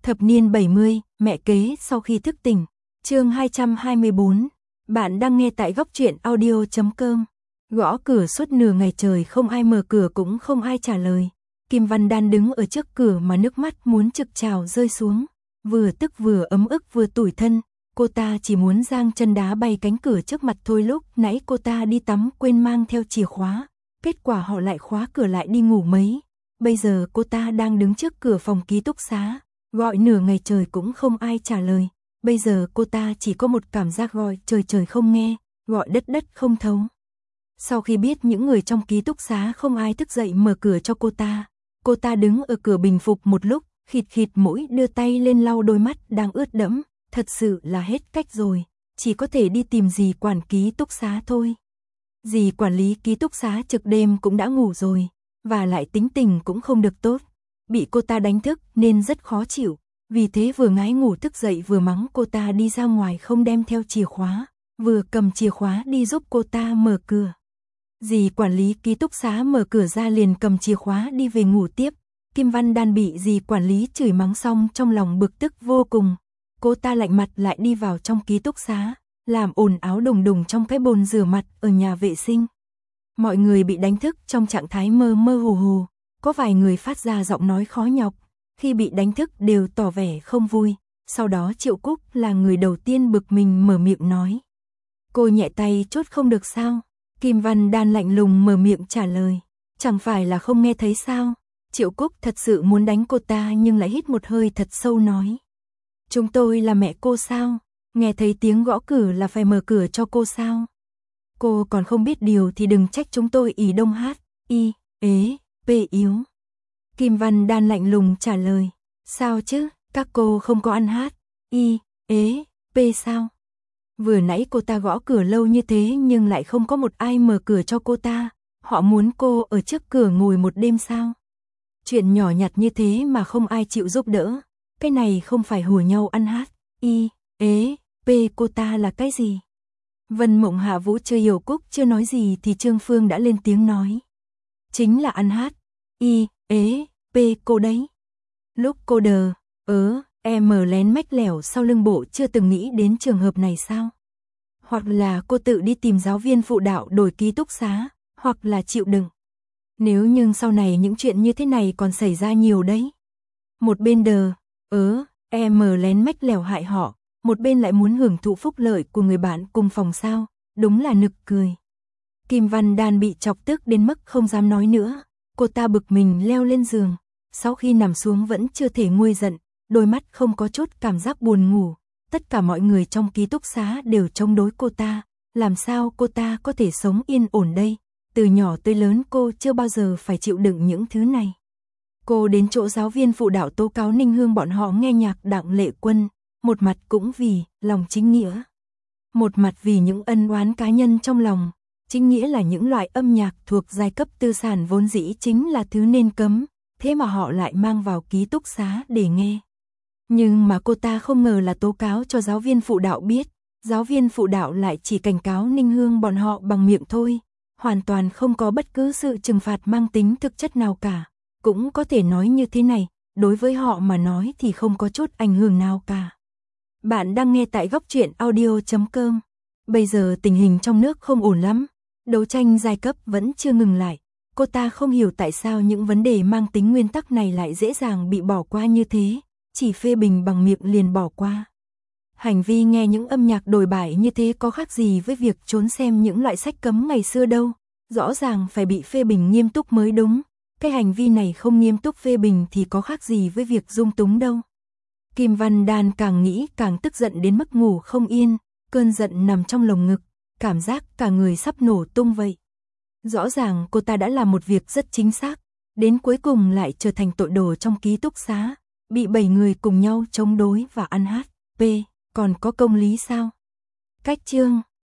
Thập niên 70, mẹ kế sau khi thức tỉnh. Chương 224. Bạn đang nghe tại góc truyện audio.com. Gõ cửa suốt nửa ngày trời không ai mở cửa cũng không ai trả lời. Kim Văn Đan đứng ở trước cửa mà nước mắt muốn trực trào rơi xuống. Vừa tức vừa ấm ức vừa tủi thân. Cô ta chỉ muốn giang chân đá bay cánh cửa trước mặt thôi. Lúc nãy cô ta đi tắm quên mang theo chìa khóa. Kết quả họ lại khóa cửa lại đi ngủ mấy. Bây giờ cô ta đang đứng trước cửa phòng ký túc xá. Gọi nửa ngày trời cũng không ai trả lời. Bây giờ cô ta chỉ có một cảm giác gọi trời trời không nghe, gọi đất đất không thấu. Sau khi biết những người trong ký túc xá không ai thức dậy mở cửa cho cô ta đứng ở cửa bình phục một lúc, khịt khịt mũi đưa tay lên lau đôi mắt đang ướt đẫm. Thật sự là hết cách rồi, chỉ có thể đi tìm dì quản ký túc xá thôi. Dì quản lý ký túc xá trực đêm cũng đã ngủ rồi, và lại tính tình cũng không được tốt. Bị cô ta đánh thức nên rất khó chịu, vì thế vừa ngái ngủ thức dậy vừa mắng cô ta đi ra ngoài không đem theo chìa khóa, vừa cầm chìa khóa đi giúp cô ta mở cửa. Dì quản lý ký túc xá mở cửa ra liền cầm chìa khóa đi về ngủ tiếp. Kim Văn Đan bị dì quản lý chửi mắng xong trong lòng bực tức vô cùng. Cô ta lạnh mặt lại đi vào trong ký túc xá, làm ồn áo đùng đùng trong cái bồn rửa mặt ở nhà vệ sinh. Mọi người bị đánh thức trong trạng thái mơ mơ hồ hồ, có vài người phát ra giọng nói khó nhọc, khi bị đánh thức đều tỏ vẻ không vui. Sau đó Triệu Cúc là người đầu tiên bực mình mở miệng nói. Cô nhẹ tay chốt không được sao? Kim Văn Đan lạnh lùng mở miệng trả lời. Chẳng phải là không nghe thấy sao? Triệu Cúc thật sự muốn đánh cô ta nhưng lại hít một hơi thật sâu nói. Chúng tôi là mẹ cô sao? Nghe thấy tiếng gõ cửa là phải mở cửa cho cô sao? Cô còn không biết điều thì đừng trách chúng tôi ỷ đông hát, y, ế, pê yếu. Kim Văn Đan lạnh lùng trả lời. Sao chứ, các cô không có ăn hát, y, ế, pê sao? Vừa nãy cô ta gõ cửa lâu như thế nhưng lại không có một ai mở cửa cho cô ta. Họ muốn cô ở trước cửa ngồi một đêm sao? Chuyện nhỏ nhặt như thế mà không ai chịu giúp đỡ. Cái này không phải hùa nhau ăn hát, y, ế, pê cô ta là cái gì? Vân Mộng Hạ Vũ chưa hiểu Cúc chưa nói gì thì Trương Phương đã lên tiếng nói. Chính là ăn hát, y, ế, pê cô đấy. Lúc cô đờ, em mở lén mách lẻo sau lưng bộ chưa từng nghĩ đến trường hợp này sao? Hoặc là cô tự đi tìm giáo viên phụ đạo đổi ký túc xá, hoặc là chịu đựng. Nếu nhưng sau này những chuyện như thế này còn xảy ra nhiều đấy. Một bên đờ, em mở lén mách lẻo hại họ, một bên lại muốn hưởng thụ phúc lợi của người bạn cùng phòng sao, đúng là nực cười. Kim Văn Đan bị chọc tức đến mức không dám nói nữa, cô ta bực mình leo lên giường, sau khi nằm xuống vẫn chưa thể nguôi giận, đôi mắt không có chút cảm giác buồn ngủ, tất cả mọi người trong ký túc xá đều chống đối cô ta, làm sao cô ta có thể sống yên ổn đây, từ nhỏ tới lớn cô chưa bao giờ phải chịu đựng những thứ này. Cô đến chỗ giáo viên phụ đạo tố cáo Ninh Hương bọn họ nghe nhạc Đặng Lệ Quân, một mặt cũng vì lòng chính nghĩa, một mặt vì những ân oán cá nhân trong lòng. Chính nghĩa là những loại âm nhạc thuộc giai cấp tư sản vốn dĩ chính là thứ nên cấm, thế mà họ lại mang vào ký túc xá để nghe. Nhưng mà cô ta không ngờ là tố cáo cho giáo viên phụ đạo biết, giáo viên phụ đạo lại chỉ cảnh cáo Ninh Hương bọn họ bằng miệng thôi, hoàn toàn không có bất cứ sự trừng phạt mang tính thực chất nào cả. Cũng có thể nói như thế này, đối với họ mà nói thì không có chút ảnh hưởng nào cả. Bạn đang nghe tại góc truyện audio.com. Bây giờ tình hình trong nước không ổn lắm, đấu tranh giai cấp vẫn chưa ngừng lại. Cô ta không hiểu tại sao những vấn đề mang tính nguyên tắc này lại dễ dàng bị bỏ qua như thế, chỉ phê bình bằng miệng liền bỏ qua. Hành vi nghe những âm nhạc đồi bại như thế có khác gì với việc trốn xem những loại sách cấm ngày xưa đâu, rõ ràng phải bị phê bình nghiêm túc mới đúng. Cái hành vi này không nghiêm túc phê bình thì có khác gì với việc dung túng đâu. Kim Văn Đan càng nghĩ càng tức giận đến mức ngủ không yên, cơn giận nằm trong lồng ngực, cảm giác cả người sắp nổ tung vậy. Rõ ràng cô ta đã làm một việc rất chính xác, đến cuối cùng lại trở thành tội đồ trong ký túc xá, bị 7 người cùng nhau chống đối và ăn hát, còn có công lý sao? Cách chương